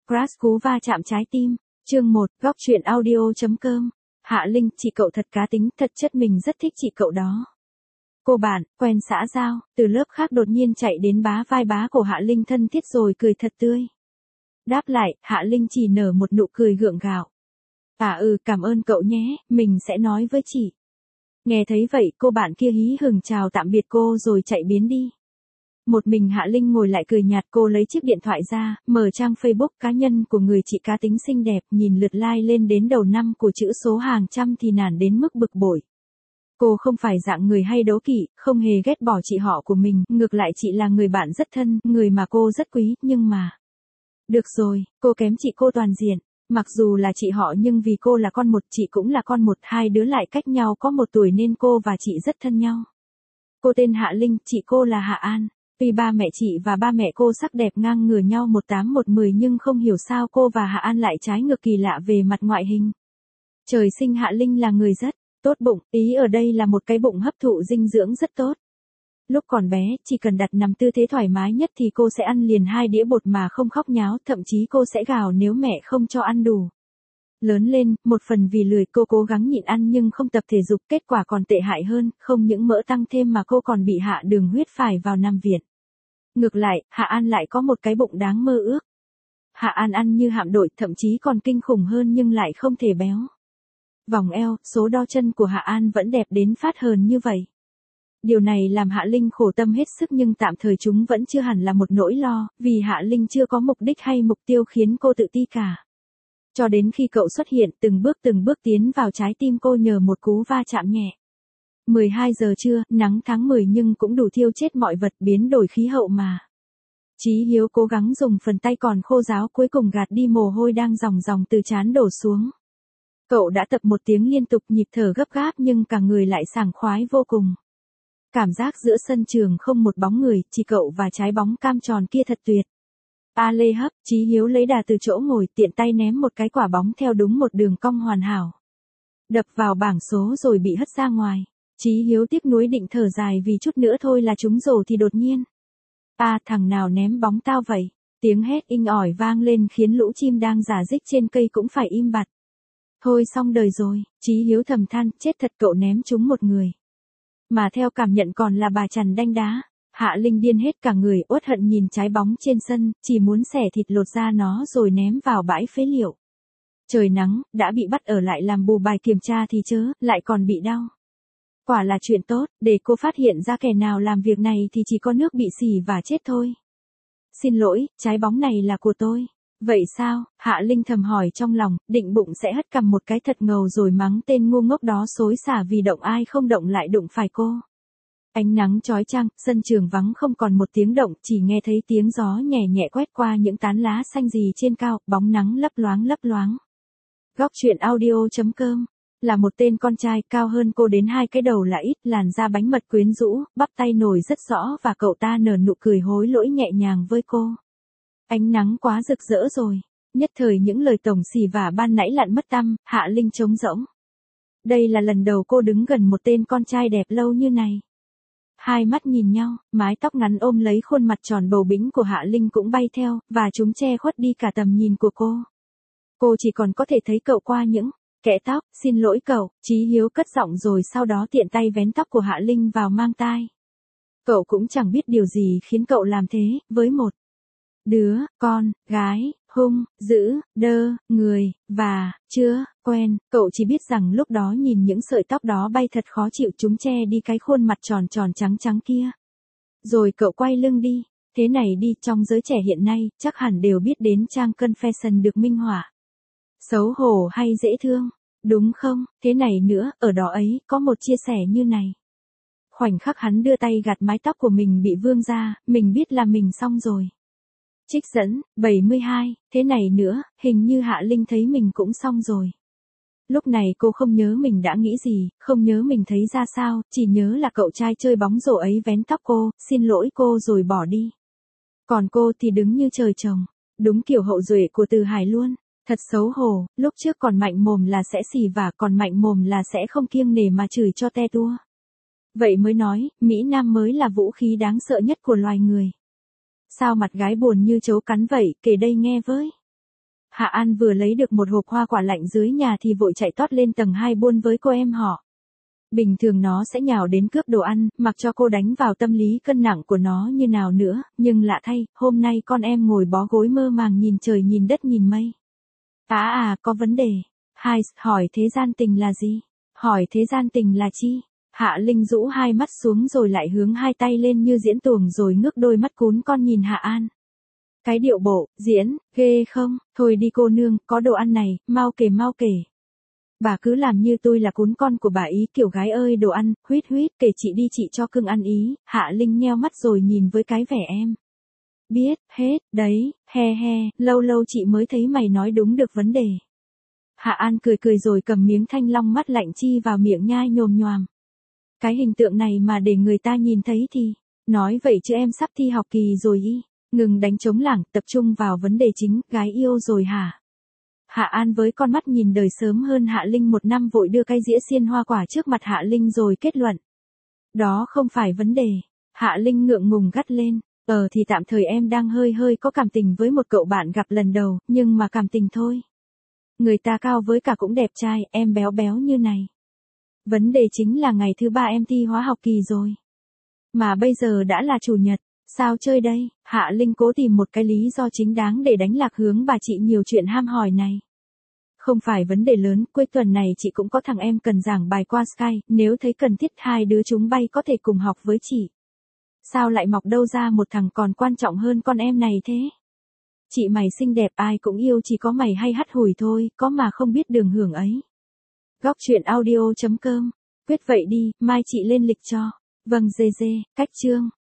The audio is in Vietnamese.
Crash cú va chạm trái tim. Chương 1, góc truyện audio.com. Hạ Linh, chị cậu thật cá tính, thật chất mình rất thích chị cậu đó. Cô bạn, quen xã giao, từ lớp khác đột nhiên chạy đến bá vai bá cổ Hạ Linh thân thiết rồi cười thật tươi. Đáp lại, Hạ Linh chỉ nở một nụ cười gượng gạo. Cảm ơn cậu nhé, mình sẽ nói với chị. Nghe thấy vậy, cô bạn kia hí hửng chào tạm biệt cô rồi chạy biến đi. Một mình Hạ Linh ngồi lại cười nhạt, cô lấy chiếc điện thoại ra, mở trang Facebook cá nhân của người chị cá tính xinh đẹp, nhìn lượt like lên đến đầu năm của chữ số hàng trăm thì nản đến mức bực bội. Cô không phải dạng người hay đố kỵ, không hề ghét bỏ chị họ của mình, ngược lại chị là người bạn rất thân, người mà cô rất quý, nhưng mà... Được rồi, cô kém chị cô toàn diện. Mặc dù là chị họ nhưng vì cô là con một, chị cũng là con một, hai đứa lại cách nhau có 1 tuổi nên cô và chị rất thân nhau. Cô tên Hạ Linh, chị cô là Hạ An. Tuy ba mẹ chị và ba mẹ cô sắc đẹp ngang ngửa nhau 1,8 1,10 nhưng không hiểu sao cô và Hạ An lại trái ngược kỳ lạ về mặt ngoại hình. Trời sinh Hạ Linh là người rất tốt bụng, ý ở đây là một cái bụng hấp thụ dinh dưỡng rất tốt. Lúc còn bé, chỉ cần đặt nằm tư thế thoải mái nhất thì cô sẽ ăn liền 2 đĩa bột mà không khóc nháo, thậm chí cô sẽ gào nếu mẹ không cho ăn đủ. Lớn lên, một phần vì lười cô cố gắng nhịn ăn nhưng không tập thể dục, kết quả còn tệ hại hơn, không những mỡ tăng thêm mà cô còn bị hạ đường huyết phải vào nằm viện. Ngược lại, Hạ An lại có một cái bụng đáng mơ ước. Hạ An ăn như hạm đội, thậm chí còn kinh khủng hơn nhưng lại không thể béo. Vòng eo, số đo chân của Hạ An vẫn đẹp đến phát hờn như vậy. Điều này làm Hạ Linh khổ tâm hết sức nhưng tạm thời chúng vẫn chưa hẳn là một nỗi lo, vì Hạ Linh chưa có mục đích hay mục tiêu khiến cô tự ti cả. Cho đến khi cậu xuất hiện, từng bước tiến vào trái tim cô nhờ một cú va chạm nhẹ. 12 giờ trưa, nắng tháng 10 nhưng cũng đủ thiêu chết mọi vật, biến đổi khí hậu mà. Chí Hiếu cố gắng dùng phần tay còn khô ráo cuối cùng gạt đi mồ hôi đang ròng ròng từ trán đổ xuống. Cậu đã tập 1 tiếng liên tục, nhịp thở gấp gáp nhưng cả người lại sảng khoái vô cùng. Cảm giác giữa sân trường không một bóng người, chỉ cậu và trái bóng cam tròn kia thật tuyệt. Lê hấp, Chí Hiếu lấy đà từ chỗ ngồi, tiện tay ném một cái quả bóng theo đúng một đường cong hoàn hảo. Đập vào bảng số rồi bị hất ra ngoài. Chí Hiếu tiếc nuối định thở dài vì chút nữa thôi là trúng rổ thì đột nhiên. Thằng nào ném bóng tao vậy? Tiếng hét inh ỏi vang lên khiến lũ chim đang rả rích trên cây cũng phải im bặt. Thôi xong đời rồi, Chí Hiếu thầm than, chết thật, cậu ném trúng một người. Mà theo cảm nhận còn là bà chằn đanh đá. Hạ Linh điên hết cả người, uất hận nhìn trái bóng trên sân, chỉ muốn xẻ thịt lột ra nó rồi ném vào bãi phế liệu. Trời nắng, đã bị bắt ở lại làm bù bài kiểm tra thì chớ, lại còn bị đau. Quả là chuyện tốt, để cô phát hiện ra kẻ nào làm việc này thì chỉ có nước bị xỉ và chết thôi. Xin lỗi, trái bóng này là của tôi. Vậy sao? Hạ Linh thầm hỏi trong lòng, định bụng sẽ hất cằm một cái thật ngầu rồi mắng tên ngu ngốc đó xối xả vì động ai không động lại đụng phải cô. Ánh nắng chói chang, sân trường vắng không còn một tiếng động, chỉ nghe thấy tiếng gió nhẹ nhẹ quét qua những tán lá xanh rì trên cao, bóng nắng lấp loáng lấp loáng. Góc truyện audio.com. Là một tên con trai, cao hơn cô đến 2 cái đầu là ít, làn da bánh mật quyến rũ, bắp tay nổi rất rõ và cậu ta nở nụ cười hối lỗi nhẹ nhàng với cô. Ánh nắng quá rực rỡ rồi. Nhất thời những lời tổng xỉ vả ban nãy lặn mất tăm, Hạ Linh trống rỗng. Đây là lần đầu cô đứng gần một tên con trai đẹp lâu như này. Hai mắt nhìn nhau, mái tóc ngắn ôm lấy khuôn mặt tròn bầu bĩnh của Hạ Linh cũng bay theo, và chúng che khuất đi cả tầm nhìn của cô. Cô chỉ còn có thể thấy cậu qua những kẽ tóc. Xin lỗi cậu, Chí Hiếu cất giọng rồi sau đó tiện tay vén tóc của Hạ Linh vào mang tai. Cậu cũng chẳng biết điều gì khiến cậu làm thế, với một đứa con gái hung dữ người và chưa quen, cậu chỉ biết rằng lúc đó nhìn những sợi tóc đó bay thật khó chịu, chúng che đi cái khuôn mặt tròn tròn trắng trắng kia. Rồi cậu quay lưng đi. Thế này đi, trong giới trẻ hiện nay chắc hẳn đều biết đến trang Confession được minh họa. Xấu hổ hay dễ thương, đúng không? Thế này nữa, ở đó ấy có một chia sẻ như này. Khoảnh khắc hắn đưa tay gạt mái tóc của mình bị vương ra, mình biết là mình xong rồi. Trích dẫn, 72, thế này nữa, hình như Hạ Linh thấy mình cũng xong rồi. Lúc này cô không nhớ mình đã nghĩ gì, không nhớ mình thấy ra sao, chỉ nhớ là cậu trai chơi bóng rổ ấy vén tóc cô, xin lỗi cô rồi bỏ đi. Còn cô thì đứng như trời trồng, đúng kiểu hậu duệ của Từ Hải luôn. Thật xấu hổ, lúc trước còn mạnh mồm là sẽ xỉ vả, còn mạnh mồm là sẽ không kiêng nể mà chửi cho te tua. Vậy mới nói, Mỹ Nam mới là vũ khí đáng sợ nhất của loài người. Sao mặt gái buồn như chấu cắn vậy, kể đây nghe với. Hạ An vừa lấy được một hộp hoa quả lạnh dưới nhà thì vội chạy tót lên tầng 2 buôn với cô em họ. Bình thường nó sẽ nhào đến cướp đồ ăn, mặc cho cô đánh vào tâm lý cân nặng của nó như nào nữa, nhưng lạ thay, hôm nay con em ngồi bó gối mơ màng nhìn trời nhìn đất nhìn mây. Có vấn đề. Hai, hỏi thế gian tình là gì? Hỏi thế gian tình là chi? Hạ Linh rũ hai mắt xuống rồi lại hướng hai tay lên như diễn tuồng rồi ngước đôi mắt cún con nhìn Hạ An. Cái điệu bộ, diễn, ghê không? Thôi đi cô nương, có đồ ăn này, mau kể mau kể. Bà cứ làm như tôi là cún con của bà ý, kiểu gái ơi đồ ăn, huýt huýt, kể chị đi chị cho cưng ăn ý. Hạ Linh nheo mắt rồi nhìn với cái vẻ em. Biết, hết, đấy, he he, lâu lâu chị mới thấy mày nói đúng được vấn đề. Hạ An cười cười rồi cầm miếng thanh long mắt lạnh chi vào miệng nhai nhồm nhoàm. Cái hình tượng này mà để người ta nhìn thấy thì, nói vậy chứ em sắp thi học kỳ rồi ý. Ngừng đánh trống lảng, tập trung vào vấn đề chính, gái yêu rồi hả? Hạ An với con mắt nhìn đời sớm hơn Hạ Linh 1 năm vội đưa cái dĩa xiên hoa quả trước mặt Hạ Linh rồi kết luận. Đó không phải vấn đề. Hạ Linh ngượng ngùng gắt lên. Thì tạm thời em đang hơi có cảm tình với một cậu bạn gặp lần đầu, nhưng mà cảm tình thôi. Người ta cao với cả cũng đẹp trai, em béo béo như này. Vấn đề chính là ngày thứ 3 em thi hóa học kỳ rồi. Mà bây giờ đã là chủ nhật, sao chơi đây? Hạ Linh cố tìm một cái lý do chính đáng để đánh lạc hướng bà chị nhiều chuyện ham hỏi này. Không phải vấn đề lớn, cuối tuần này chị cũng có thằng em cần giảng bài qua Skype, nếu thấy cần thiết hai đứa chúng bay có thể cùng học với chị. Sao lại mọc đâu ra một thằng còn quan trọng hơn con em này thế? Chị mày xinh đẹp ai cũng yêu, chỉ có mày hay hắt hủi thôi, có mà không biết đường hưởng ấy. Góc truyện audio.com. Quyết vậy đi, mai chị lên lịch cho. Vâng dê, cách chương.